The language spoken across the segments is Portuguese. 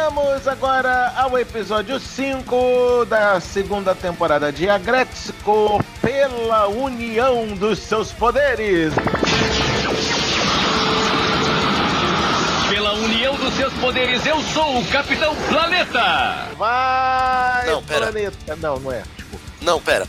Chegamos agora ao episódio 5 da segunda temporada de Agretsuko pela união dos seus poderes. Pela união dos seus poderes, eu sou o Capitão Planeta! Vai, não, pera. Planeta. Não é. Tipo... Não, pera.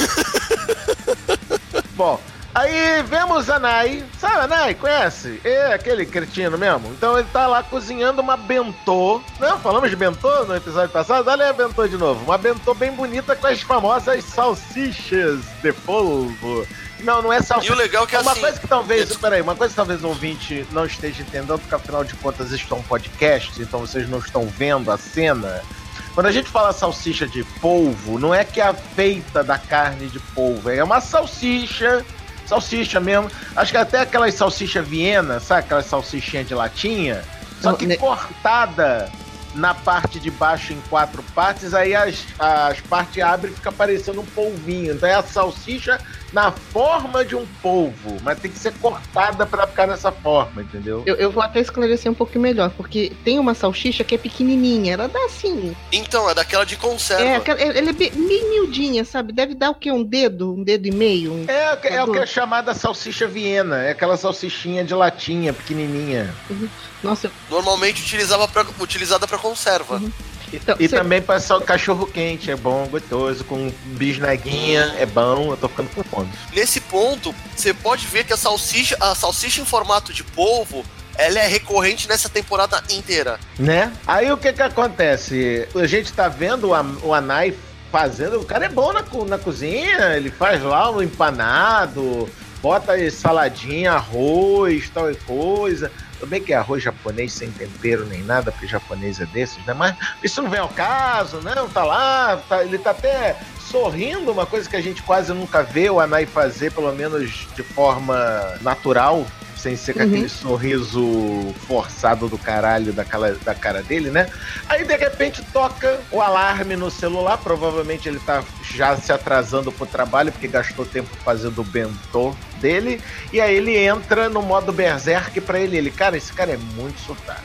Bom, aí vemos a Nai. Sabe a Nai? Conhece? É aquele cretino mesmo. Então ele tá lá cozinhando uma bentô. Não, falamos de bentô no episódio passado? Olha a bentô de novo. Uma bentô bem bonita com as famosas salsichas de polvo. Não é salsicha. E o legal é que uma coisa que talvez, uma coisa que talvez o ouvinte não esteja entendendo, porque afinal de contas isto é um podcast, então vocês não estão vendo a cena. Quando a gente fala salsicha de polvo, não é que é feita da carne de polvo, é uma salsicha mesmo. Acho que até aquelas salsicha Viena, sabe? Aquelas salsichinhas de latinha, só que cortada na parte de baixo em 4 partes, aí as partes abrem e fica parecendo um polvinho. Então é a salsicha na forma de um polvo, mas tem que ser cortada pra ficar nessa forma, entendeu? Eu vou até esclarecer um pouquinho melhor, porque tem uma salsicha que é pequenininha, ela dá assim... Então, é daquela de conserva. Ela é bem miudinha, sabe? Deve dar o quê? Um dedo e meio? É o que é chamada salsicha Viena, é aquela salsichinha de latinha, pequenininha. Uhum. Nossa. Normalmente utilizada pra conserva. Uhum. Então, também para cachorro quente, é bom, gostoso, com bisnaguinha, é bom, eu tô ficando com fome. Nesse ponto, você pode ver que a salsicha em formato de polvo, ela é recorrente nessa temporada inteira. Né? Aí o que acontece? A gente tá vendo o Anai fazendo, o cara é bom na cozinha, ele faz lá o empanado, bota aí saladinha, arroz, tal e coisa. Tudo bem que é arroz japonês sem tempero nem nada, porque japonês é desses, né? Mas isso não vem ao caso, não, tá lá, ele tá até sorrindo, uma coisa que a gente quase nunca vê o Anai fazer, pelo menos de forma natural, sem ser com aquele sorriso forçado do caralho da cara dele, né? Aí, de repente, toca o alarme no celular, provavelmente ele tá já se atrasando pro trabalho, porque gastou tempo fazendo o bentô dele, e aí ele entra no modo berserk pra ele, cara, esse cara é muito surtado,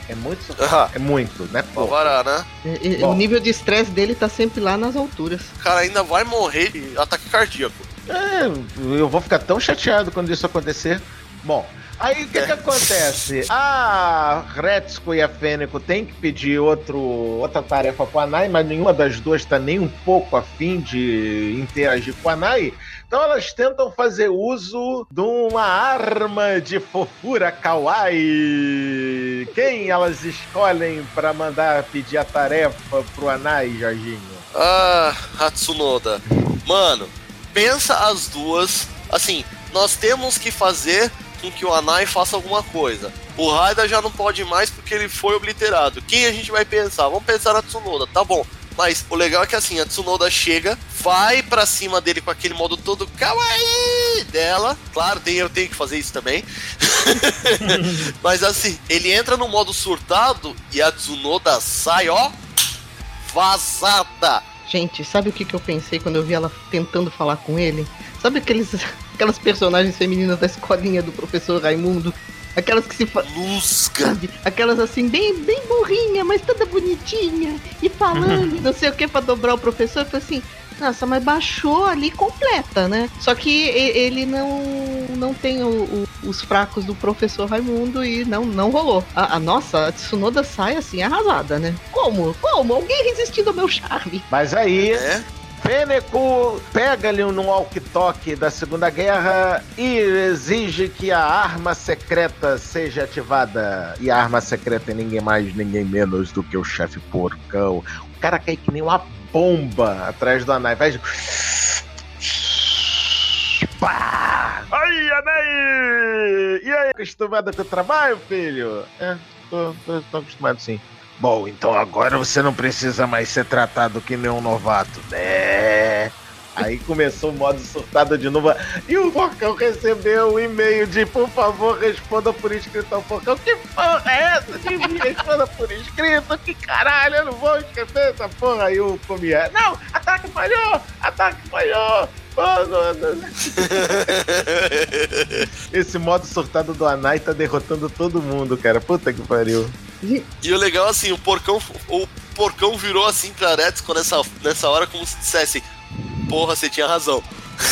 é muito, né? Pavará, né? O nível de estresse dele tá sempre lá nas alturas. O cara ainda vai morrer de ataque cardíaco. Eu vou ficar tão chateado quando isso acontecer. Bom, aí o que acontece? A Retsuko e a Fênico têm que pedir outra tarefa pro Anai, mas nenhuma das duas tá nem um pouco afim de interagir com o Anai. Então elas tentam fazer uso de uma arma de fofura kawaii. Quem elas escolhem pra mandar pedir a tarefa pro Anai, Jorginho? A Tsunoda. Mano, pensa as duas. Assim, nós temos que fazer com que o Anai faça alguma coisa. O Raida já não pode mais porque ele foi obliterado. Quem a gente vai pensar? Vamos pensar na Tsunoda, tá bom. Mas o legal é que assim, a Tsunoda chega, vai pra cima dele com aquele modo todo kawaii dela. Claro, eu tenho que fazer isso também. Mas assim, ele entra no modo surtado e a Tsunoda sai, ó, vazada. Gente, sabe o que eu pensei quando eu vi ela tentando falar com ele? Sabe aquelas personagens femininas da escolinha do professor Raimundo? Aquelas que se Lusca. Aquelas assim, bem burrinha, mas toda bonitinha. E falando, não sei o que, pra dobrar o professor. Eu falei assim, nossa, mas baixou ali completa, né? Só que ele não tem os fracos do professor Raimundo e não rolou. A Tsunoda sai assim, arrasada, né? Como? Alguém resistindo ao meu charme. Mas aí... Fênico pega-lhe no walkie-talkie da Segunda Guerra e exige que a arma secreta seja ativada. E a arma secreta é ninguém mais, ninguém menos do que o chefe porcão. O cara cai que nem uma bomba atrás do Anai. Vai... Pá! Aí, Anai! E aí, acostumado com o trabalho, filho? Tô acostumado sim. Bom, então agora você não precisa mais ser tratado que nem um novato, né? Aí começou o modo surtado de novo. E o Porcão recebeu um e-mail de, por favor, responda por escrito ao Porcão. Que porra é essa de me responda por escrito? Que caralho, eu não vou escrever essa porra. Aí o Comier, não, ataque falhou. Esse modo surtado do Anai tá derrotando todo mundo, cara. Puta que pariu. E o legal, assim, o porcão virou assim pra Retsuko nessa hora como se dissesse: porra, você tinha razão.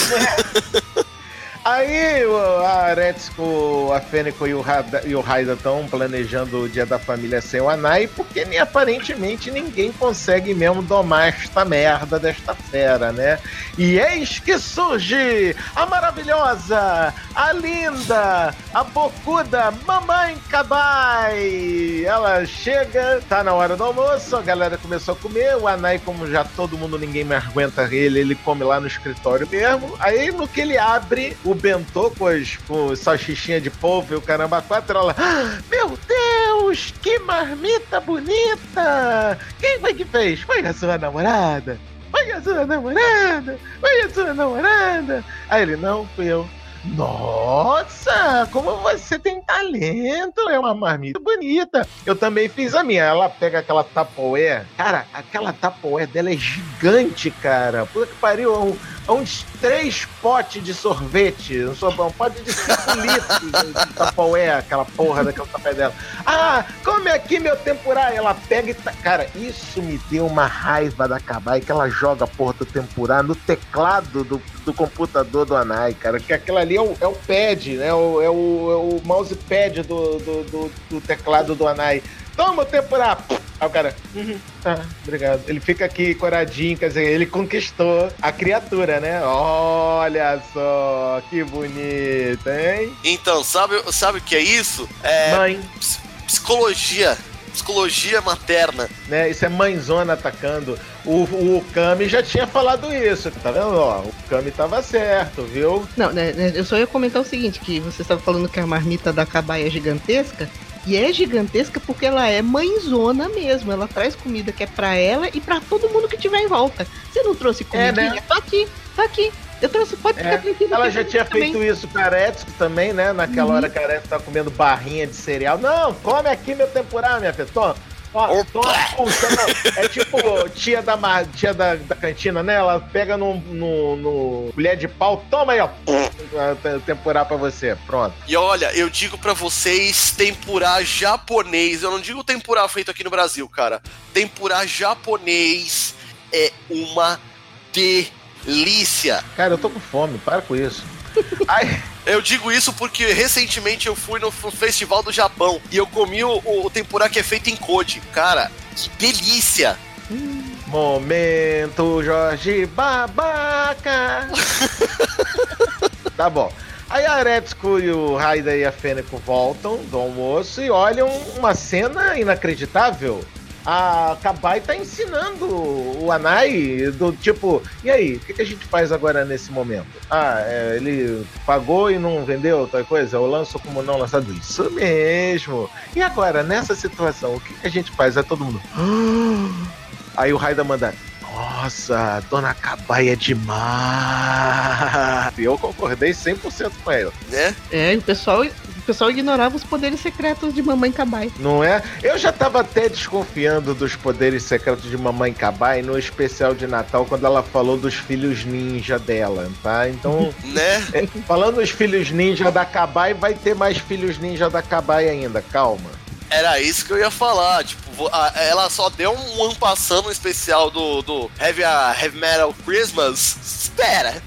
Aí a Retsuko, a Fênico e o Raida estão planejando o dia da família sem o Anai, porque nem aparentemente ninguém consegue mesmo domar esta merda desta fera, né? E eis que surge a maravilhosa, a linda, a bocuda Mamãe Kabai. Ela chega, tá na hora do almoço, a galera começou a comer, o Anai, como já todo mundo, ninguém mais aguenta ele come lá no escritório mesmo. Aí no que ele abre o bentô com salsichinha de polvo e o caramba 4, ela... Meu Deus, que marmita bonita! Quem foi que fez? Foi a sua namorada? Foi a sua namorada? Foi a sua namorada? Aí ele, não, fui eu. Nossa, como você tem talento, é uma marmita bonita. Eu também fiz a minha. Ela pega aquela Tupperware. Cara, aquela Tupperware dela é gigante, cara. Puta que pariu, uns 3 potes de sorvete. Um pote de 5 litros de Tupperware, aquela porra daquela Tupperware dela. Ah, come aqui meu tempurá. Ela pega e... Cara, isso me deu uma raiva da Kabai, que ela joga a porra do tempurá no teclado do computador do Anai, cara. Que aquilo ali é o pad, né? É o mousepad do teclado do Anai. Toma o tempurá! Aí o cara, tá, obrigado. Ele fica aqui coradinho, quer dizer, ele conquistou a criatura, né? Olha só, que bonito, hein? Então, sabe o que é isso? Mãe. Psicologia materna. Né, isso é mãezona atacando. O Kami já tinha falado isso, tá vendo? Ó, o Kami tava certo, viu? Não, né, eu só ia comentar o seguinte, que você estava falando que a marmita da Kabai é gigantesca, e é gigantesca porque ela é mãezona mesmo. Ela traz comida que é pra ela e pra todo mundo que tiver em volta. Você não trouxe comidinha? Né? Tá aqui. Eu trouxe, pode ficar tranquilo. Ela já tinha feito isso com a Retsuko também, né? Naquela hora que a Retsuko tava comendo barrinha de cereal. Não, come aqui meu tempurá, minha filha. Toma. Toma, é tipo tia da cantina, né? Ela pega no colher de pau, toma aí, ó. Tempurá pra você, pronto. E olha, eu digo pra vocês, tempurá japonês. Eu não digo tempurá feito aqui no Brasil, cara. Tempurá japonês é uma delícia. Cara, eu tô com fome, para com isso. Ai. Eu digo isso porque recentemente eu fui no Festival do Japão e eu comi o tempurá que é feito em Koji. Cara, que delícia! Momento Jorge Babaca. Tá bom. Aí a Retsuko e o Raida e a Fênico voltam do almoço e olham uma cena inacreditável. A Kabai tá ensinando o Anai do tipo, e aí, o que a gente faz agora nesse momento? Ele pagou e não vendeu tal coisa? Eu lanço como não lançado? Isso mesmo! E agora, nessa situação, o que a gente faz? É todo mundo... Aí o Raida manda... Nossa, Dona Kabai é demais! E eu concordei 100% com ela. Né? O pessoal ignorava os poderes secretos de Mamãe Kabai. Não é? Eu já tava até desconfiando dos poderes secretos de Mamãe Kabai no especial de Natal, quando ela falou dos filhos ninja dela, tá? Então, né? Falando dos filhos ninja da Kabai, vai ter mais filhos ninja da Kabai ainda, calma. Era isso que eu ia falar, tipo, ela só deu um passando no especial do Heavy Metal Christmas. Espera!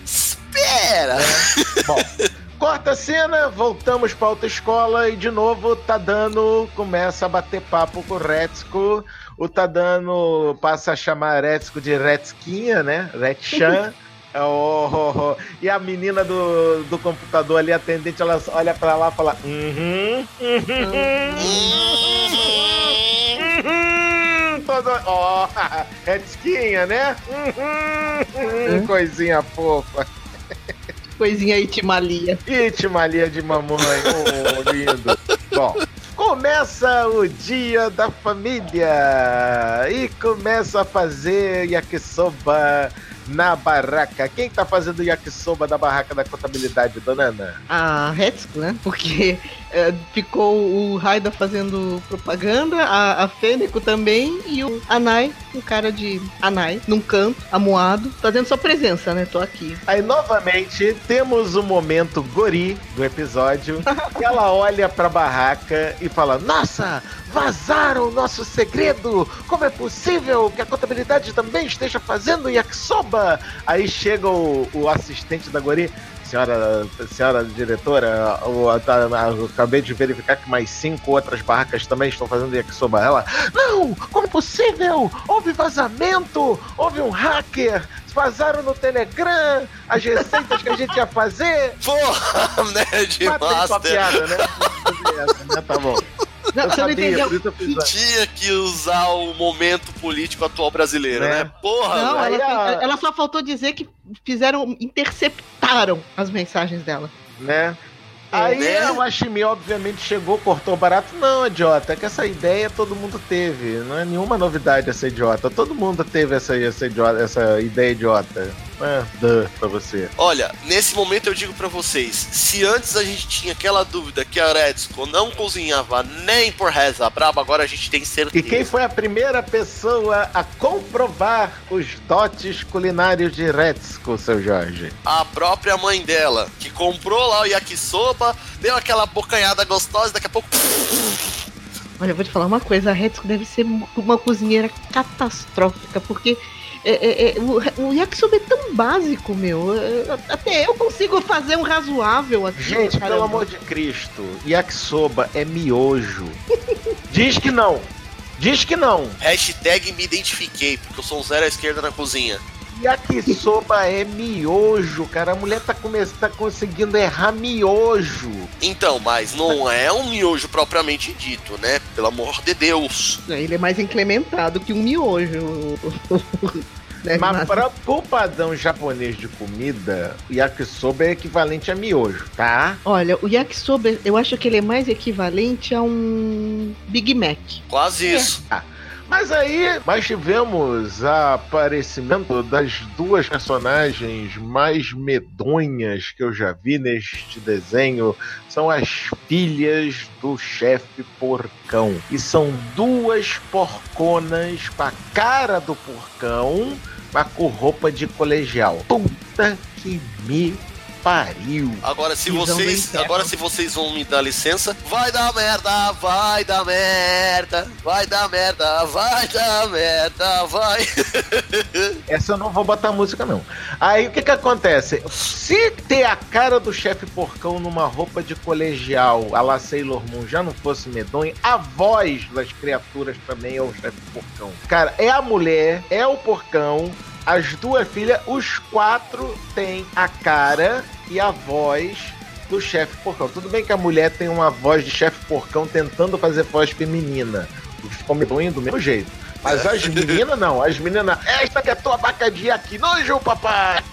Bom, corta a cena, voltamos pra autoescola e de novo o Tadano começa a bater papo com o Retsuko. O Tadano passa a chamar a Retsuko de Retsquinha, né? Retchan. E a menina do computador ali, atendente, ela olha pra lá e fala Retsquinha, né? Coisinha fofa. Coisinha Itimalia. Itimalia de mamãe, lindo. Bom, começa o dia da família e começa a fazer yakisoba na barraca. Quem tá fazendo yakisoba na barraca da contabilidade, dona Ana? A Retsuko, né? Porque ficou o Raida fazendo propaganda, a Fênico também e o Anai com cara de Anai, num canto, amuado, fazendo sua presença, né? Tô aqui. Aí, novamente, temos o momento gori do episódio, que ela olha pra barraca e fala, nossa, vazaram o nosso segredo! Como é possível que a contabilidade também esteja fazendo yakisoba? Aí chega o assistente da gori, senhora diretora, eu acabei de verificar que mais 5 outras barracas também estão fazendo yakisoba. Ela, não, como é possível? Houve vazamento, houve um hacker, vazaram no Telegram as receitas que a gente ia fazer. Porra, Nerd Master. Piada, né? Tá bom. Não, você não entendeu. Tinha que usar o momento político atual brasileiro, né? Porra, não, ela só faltou dizer que interceptaram as mensagens dela. Né? Aí a Washimi obviamente chegou, cortou barato. Não, idiota, é que essa ideia todo mundo teve. Não é nenhuma novidade essa idiota. Todo mundo teve essa ideia idiota. Pra você. Olha, nesse momento eu digo pra vocês, se antes a gente tinha aquela dúvida que a Retsuko não cozinhava nem por reza braba, agora a gente tem certeza. E quem foi a primeira pessoa a comprovar os dotes culinários de Retsuko, seu Jorge? A própria mãe dela, que comprou lá o yakisoba, deu aquela bocanhada gostosa e daqui a pouco... Olha, eu vou te falar uma coisa, a Retsuko deve ser uma cozinheira catastrófica, porque... o yakisoba é tão básico, meu. Até eu consigo fazer um razoável aqui. Gente, pelo amor de Cristo, yakisoba é miojo. Diz que não. Diz que não. Hashtag me identifiquei, porque eu sou um zero à esquerda na cozinha. Yakisoba é miojo, cara. A mulher tá conseguindo errar miojo. Então, mas não é um miojo propriamente dito, né? Pelo amor de Deus. Ele é mais incrementado que um miojo. Mas pro padrão japonês de comida, yakisoba é equivalente a miojo, tá? Olha, o yakisoba, eu acho que ele é mais equivalente a um Big Mac. Quase isso. Mas aí, nós tivemos o aparecimento das duas personagens mais medonhas que eu já vi neste desenho. São as filhas do chefe porcão. E são duas porconas com a cara do porcão, mas com roupa de colegial. Puta que me pariu. Agora se vocês vão me dar licença, vai dar merda, vai dar merda, vai dar merda, vai dar merda, vai. Essa eu não vou botar música não. Aí o que acontece? Se ter a cara do chefe porcão numa roupa de colegial a la Sailor Moon já não fosse medonha, a voz das criaturas também é o chefe porcão. Cara, é a mulher, é o porcão, as duas filhas, os 4 têm a cara e a voz do chefe porcão. Tudo bem que a mulher tem uma voz de chefe porcão tentando fazer voz feminina. Ficou medonho do mesmo jeito. Mas as meninas não. As meninas, esta que é tua abacadinha aqui, nojo, papai!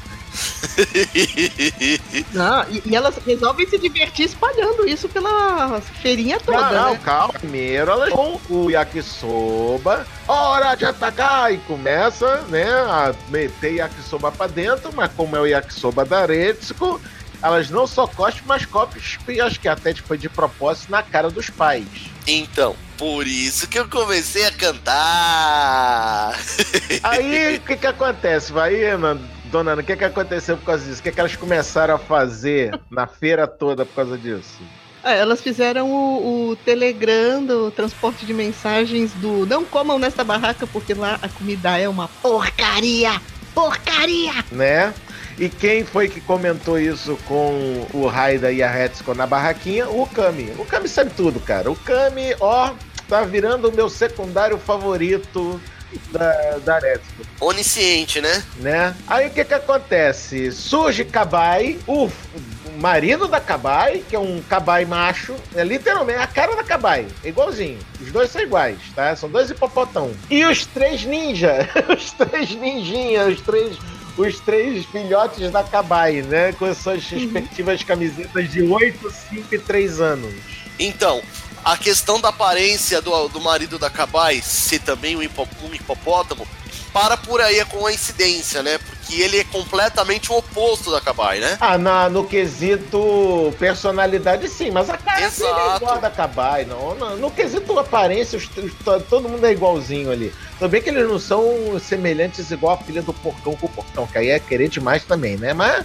Não, e elas resolvem se divertir espalhando isso pela feirinha toda, não, né? Calma. Primeiro elas vão com o yakisoba, hora de atacar, e começa, né, a meter yakisoba pra dentro, mas como é o yakisoba da Retsuko, elas não só cospem, mas cospem, acho que até foi de propósito, na cara dos pais. Então, por isso que eu comecei a cantar. Aí, o que acontece? Vai, dona Ana, o que aconteceu por causa disso? O que elas começaram a fazer na feira toda por causa disso? Elas fizeram o Telegram do transporte de mensagens do não comam nesta barraca porque lá a comida é uma porcaria! Porcaria! Né? E quem foi que comentou isso com o Raida e a Retsuko na barraquinha? O Kami. O Kami sabe tudo, cara. O Kami, tá virando o meu secundário favorito da Retsuko. Onisciente, né? Aí o que acontece? Surge Kabai, o marido da Kabai, que é um Kabai macho, é literalmente a cara da Kabai, é igualzinho. Os dois são iguais, tá? São 2 hipopotão. E os 3 ninja, os 3 ninjinhas, os 3 filhotes da Kabai, né? Com as suas respectivas camisetas de 8, 5 e 3 anos. Então, a questão da aparência do marido da Kabai ser também um hipopótamo para por aí a coincidência, né? Porque ele é completamente o oposto da Kabai, né? No quesito personalidade, sim, mas a cara dele é igual a da Kabai. No quesito aparência, todo mundo é igualzinho ali. Tudo bem que eles não são semelhantes igual a filha do porcão com o porcão, que aí é querer demais também, né? Mas...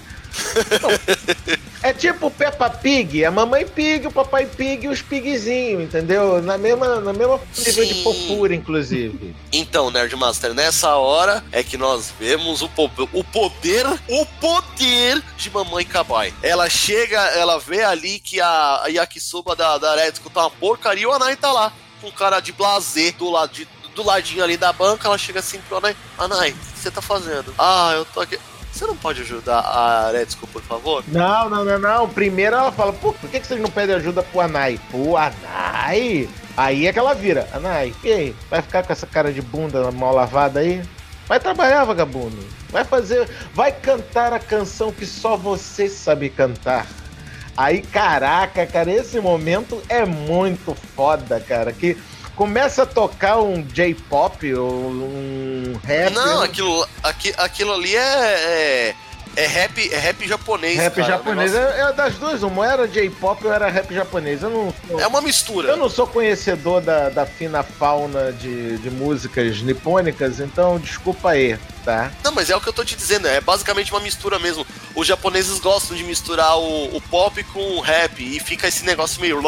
é tipo Peppa Pig, a mamãe Pig, o papai Pig e os pigzinhos, entendeu? Na mesma nível de fofura, inclusive. Então, Nerdmaster, nessa hora é que nós vemos o poder de Mamãe Kabai. Ela chega, ela vê ali que a yakisoba da Retsuko tá uma porcaria e o Anai tá lá, com cara de blasé do ladinho ali da banca. Ela chega assim pro Anai: Anai, o que você tá fazendo? Eu tô aqui. Você não pode ajudar a Retsuko, por favor? Não. Primeiro ela fala: por que vocês não pedem ajuda pro Anai? Pro Anai? Aí é que ela vira: Anai, e aí? Vai ficar com essa cara de bunda mal lavada aí? Vai trabalhar, vagabundo. Vai cantar a canção que só você sabe cantar. Aí, caraca, cara, esse momento é muito foda, cara, que... começa a tocar um J-pop ou um rap. Não, aquilo ali é rap japonês. Rap cara, japonês. É das duas, uma era J-pop ou era rap japonês. É uma mistura. Eu não sou conhecedor da fina fauna de músicas nipônicas, então desculpa aí, tá? Não, mas é o que eu tô te dizendo, é basicamente uma mistura mesmo. Os japoneses gostam de misturar o pop com o rap e fica esse negócio meio...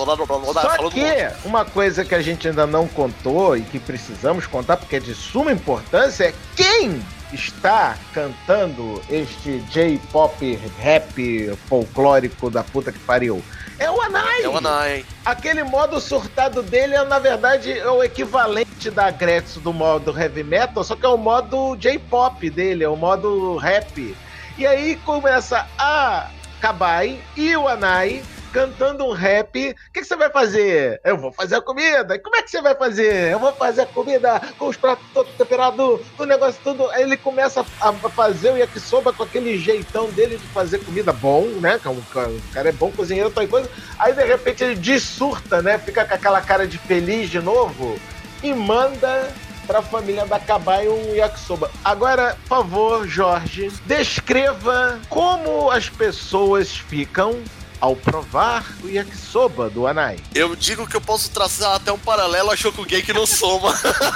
Só que uma coisa que a gente ainda não contou e que precisamos contar porque é de suma importância é quem está cantando este J-pop rap folclórico da puta que pariu. É o Anai! É o Anai. Aquele modo surtado dele na verdade, é o equivalente da Gretsu do modo heavy metal, só que é o modo J-pop dele, é o modo rap. E aí começa a Kabai e o Anai cantando um rap. O que você vai fazer? Eu vou fazer a comida. E como é que você vai fazer? Eu vou fazer a comida com os pratos todos temperados, o negócio tudo. Aí ele começa a fazer o yakisoba com aquele jeitão dele de fazer comida bom, né? O cara é bom cozinheiro, tal coisa. Aí de repente ele dessurta, né? Fica com aquela cara de feliz de novo e manda pra família da Kabai um yakisoba. Agora, por favor, Jorge, descreva como as pessoas ficam ao provar o yakisoba do Anai. Eu digo que eu posso traçar até um paralelo a Shokugeki no Soma.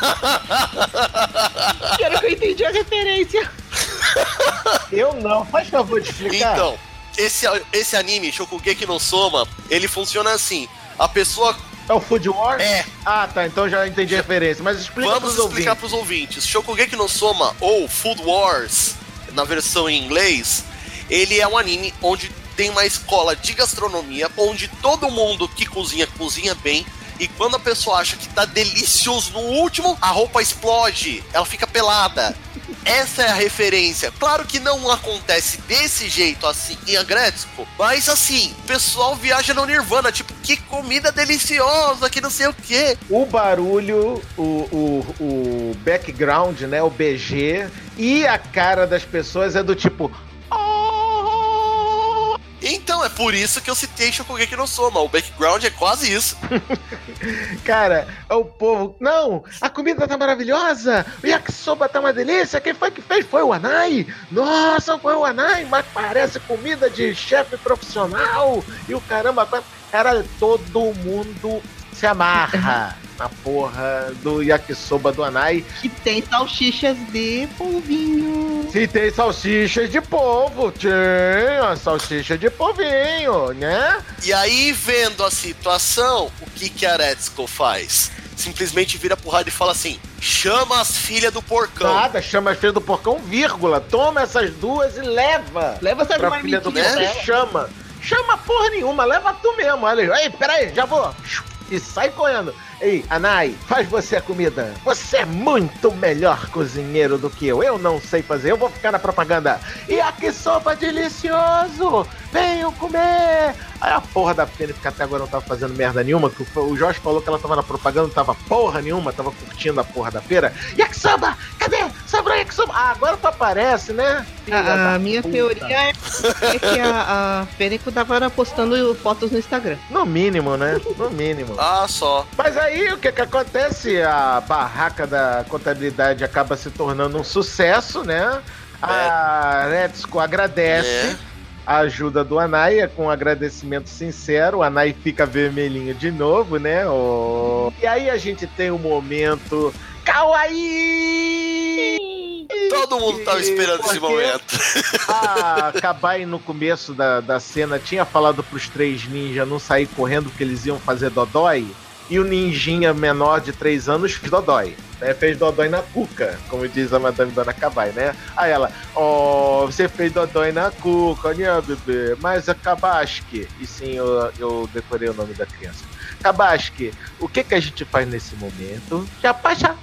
Quero que eu entendi a referência. Eu não. Faz favor de explicar. Então, esse anime, Shokugeki no Soma, ele funciona assim. A pessoa... É o Food Wars? É. Ah, tá. Então já entendi a referência. Mas explica Vamos explicar pros ouvintes. Shokugeki no Soma, ou Food Wars, na versão em inglês, ele é um anime onde tem uma escola de gastronomia, onde todo mundo que cozinha bem, e quando a pessoa acha que tá delicioso no último, a roupa explode, ela fica pelada. Essa é a referência. Claro que não acontece desse jeito assim em Agretsuko, mas assim, o pessoal viaja no Nirvana, tipo, que comida deliciosa, que não sei o que. O barulho, o background, né, o BG, e a cara das pessoas é do tipo... Então, é por isso que eu citei Shokugeki no Soma. O background é quase isso. Cara, é o povo... Não, a comida tá maravilhosa, o yakisoba tá uma delícia, quem foi que fez? Foi o Anai. Nossa, foi o Anai, mas parece comida de chefe profissional. E o caramba, cara, todo mundo se amarra na porra do yakisoba do Anai. Que tem salsichas de polvinho. Se tem salsichas de polvo, tinha salsicha de polvinho, né? E aí, vendo a situação, o que a Retsuko faz? Simplesmente vira pro rádio e fala assim: chama as filhas do porcão. Nada, chama as filhas do porcão, vírgula. Toma essas duas e leva. Leva essas pra filha do porcão, né? chama. Chama porra nenhuma, leva tu mesmo. Olha aí, peraí, já vou. E sai correndo. Ei, Anai, faz você a comida. Você é muito melhor cozinheiro do que eu. Eu não sei fazer, eu vou ficar na propaganda. Yakisoba delicioso! Venham comer! Aí a porra da Fênix, que até agora não tava fazendo merda nenhuma, que o Jorge falou que ela tava na propaganda, não tava porra nenhuma, tava curtindo a porra da feira. Yakisoba! Cadê? Sobrou Yakisoba! Ah, agora tu aparece, né? A minha teoria é que a Fênix tava postando fotos no Instagram. No mínimo, né? No mínimo. Ah, só. Mas aí aí, o que acontece? A barraca da contabilidade acaba se tornando um sucesso, né? A Retsuko agradece a ajuda do Anai, com um agradecimento sincero. O Anai fica vermelhinho de novo, né? E aí a gente tem um momento kawaii! Todo mundo tava esperando esse momento. A Kabai, no começo da cena, tinha falado pros 3 ninjas não sair correndo porque eles iam fazer dodói. E o ninjinha menor de 3 anos fez dodói. Né? Fez dodói na cuca, como diz a Madame Dona Kabai, né? Aí ela, você fez dodói na cuca, né, bebê? Mas a Kabaski, e sim, eu decorei o nome da criança. Kabaski, o que a gente faz nesse momento? Já passou?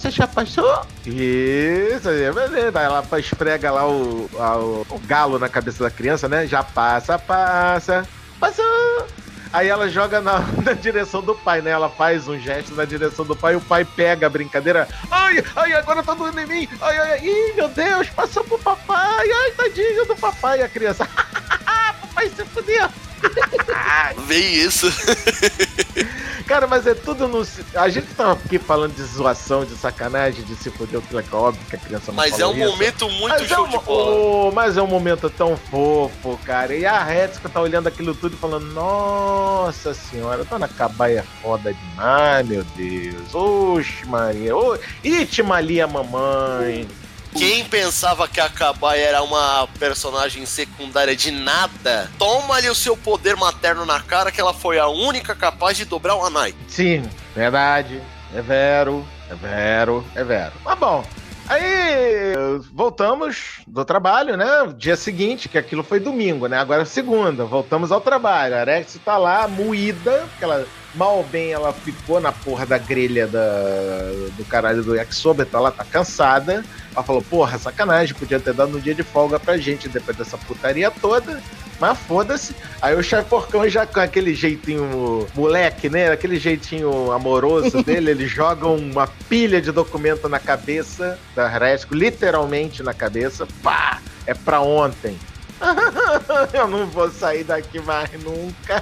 Isso, é beleza. Ela esfrega lá o galo na cabeça da criança, né? Já passou. Aí ela joga na direção do pai, né? Ela faz um gesto na direção do pai e o pai pega a brincadeira. Ai, agora tá doendo em mim. Ai, ih, meu Deus, passou pro papai. Ai, tadinho do papai. E a criança, papai se fudeu. Vem isso. Cara, mas é tudo no... A gente tava aqui falando de zoação, de sacanagem, de se fuder, que é óbvio que a criança não Mas é um momento muito show de bola. Mas é um momento tão fofo, cara. E a Retsuko tá olhando aquilo tudo e falando, nossa senhora, Dona Kabai é foda demais, meu Deus. Oxe, Maria. Itimalia, mamãe. Quem pensava que a Kabai era uma personagem secundária de nada, toma-lhe o seu poder materno na cara, que ela foi a única capaz de dobrar o Anai. Sim, verdade. É vero. Mas bom, aí voltamos do trabalho, né? Dia seguinte, que aquilo foi domingo, né? Agora é segunda, voltamos ao trabalho. A Rex tá lá, moída, porque ela... Mal ou bem, ela ficou na porra da grelha do caralho do yakisoba, ela tá cansada. Ela falou, porra, sacanagem, podia ter dado um dia de folga pra gente depois dessa putaria toda, mas foda-se. Aí o chefe Porcão, já com aquele jeitinho moleque, né, aquele jeitinho amoroso dele, ele joga uma pilha de documento na cabeça da Retsuko, literalmente na cabeça, pá, é pra ontem. Eu não vou sair daqui mais nunca.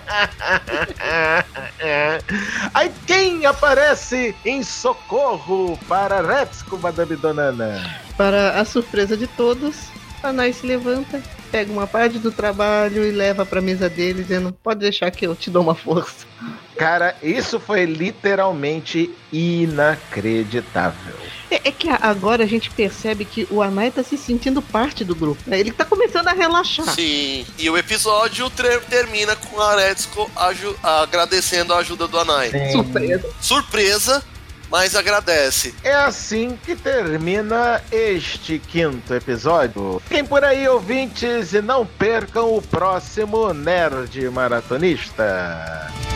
Aí quem aparece em socorro para Retsuko, Madame Donana? Para a surpresa de todos, a Nai se levanta, pega uma parte do trabalho e leva pra mesa dele, dizendo, pode deixar que eu te dou uma força. Cara, isso foi literalmente inacreditável. É que agora a gente percebe que o Anai tá se sentindo parte do grupo, né? Ele tá começando a relaxar. Sim, e o episódio termina com a Retsuko agradecendo a ajuda do Anai. Surpresa, mas agradece. É assim que termina este 5º episódio. Fiquem por aí, ouvintes, e não percam o próximo Nerd Maratonista.